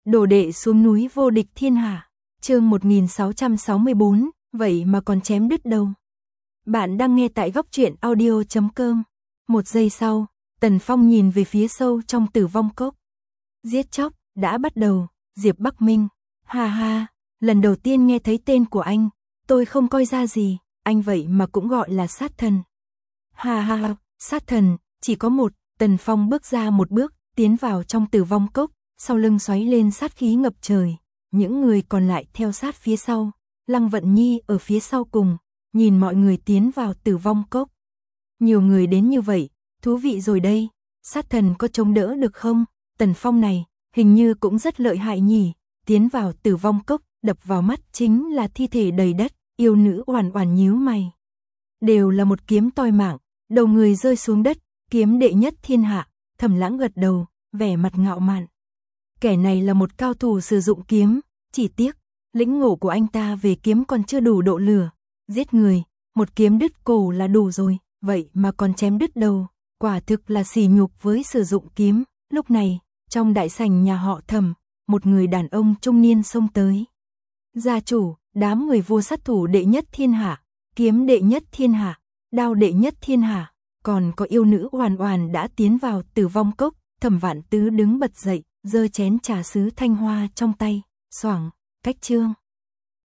Đồ đệ xuống núi vô địch thiên hạ. Chương 1664, vậy mà còn chém đứt đầu. Bạn đang nghe tại góc truyện audio.com. Một giây sau, Tần Phong nhìn về phía sâu trong Tử Vong Cốc. Giết chóc đã bắt đầu. Diệp Bắc Minh, ha ha, lần đầu tiên nghe thấy tên của anh, tôi không coi ra gì, anh vậy mà cũng gọi là sát thần. Ha ha, sát thần, chỉ có một. Tần Phong bước ra một bước, tiến vào trong Tử Vong Cốc, sau lưng xoáy lên sát khí ngập trời. Những người còn lại theo sát phía sau, Lăng Vận Nhi ở phía sau cùng, nhìn mọi người tiến vào Tử Vong Cốc. Nhiều người đến như vậy, thú vị rồi đây, sát thần có chống đỡ được không? Tần Phong này, hình như cũng rất lợi hại nhỉ. Tiến vào Tử Vong Cốc, đập vào mắt chính là thi thể đầy đất, yêu nữ oàn oàn nhíu mày. Đều là một kiếm toi mạng, đầu người rơi xuống đất, kiếm đệ nhất thiên hạ. Thẩm Lãng gật đầu, vẻ mặt ngạo mạn. Kẻ này là một cao thủ sử dụng kiếm, chỉ tiếc, lĩnh ngộ của anh ta về kiếm còn chưa đủ độ lửa. Giết người, một kiếm đứt cổ là đủ rồi, vậy mà còn chém đứt đầu, quả thực là sỉ nhục với sử dụng kiếm. Lúc này, trong đại sảnh nhà họ Thẩm, một người đàn ông trung niên xông tới. Gia chủ, đám người vua sát thủ đệ nhất thiên hạ, kiếm đệ nhất thiên hạ, đao đệ nhất thiên hạ, còn có yêu nữ oàn oàn đã tiến vào Tử Vong Cốc. Thẩm Vạn Tứ đứng bật dậy, giơ chén trà sứ thanh hoa trong tay, xoảng, cách chương.